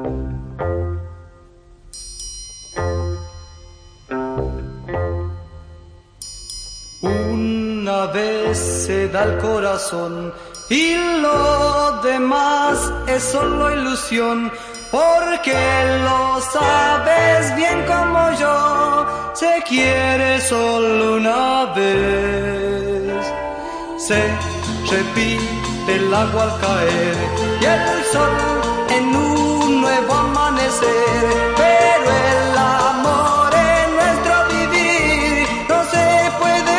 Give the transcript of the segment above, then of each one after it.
Una vez se da el corazón y lo demás es solo ilusión, porque lo sabes bien como yo, se quiere solo una vez. Se repite el agua al caer y el sol en un nuevo amanecer, pero el amor en nuestro vivir no se puede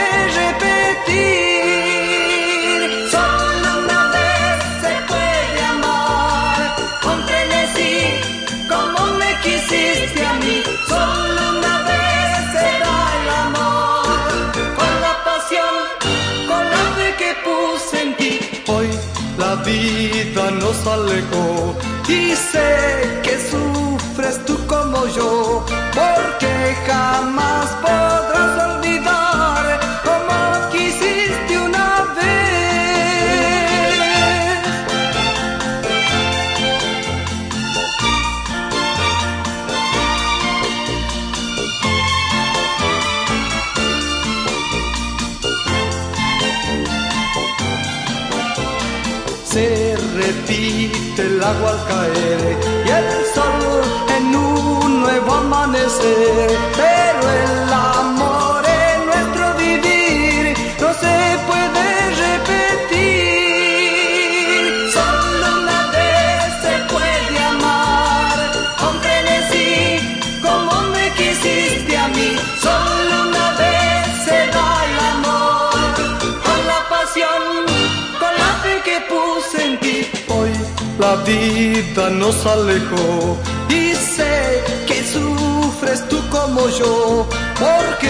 repetir. Solo una vez se puede amar con frenesí como me quisiste a mí. Solo una vez se da el amor con la pasión, con la fe que puse en ti. Hoy la vida nos alejó y sé que sufres tú como yo, porque jamás podrás olvidar como quisiste una vez. Se repite el agua al caer y el sol en un nuevo amanecer, pero el amor en nuestro vivir no se puede repetir. Solo una vez se puede amar con frenesí como me quisiste a mí. Solo una vez se da el amor con la pasión, con la fe que puse en ti. Hoy la vida nos alejó y sé que sufres tú como yo, porque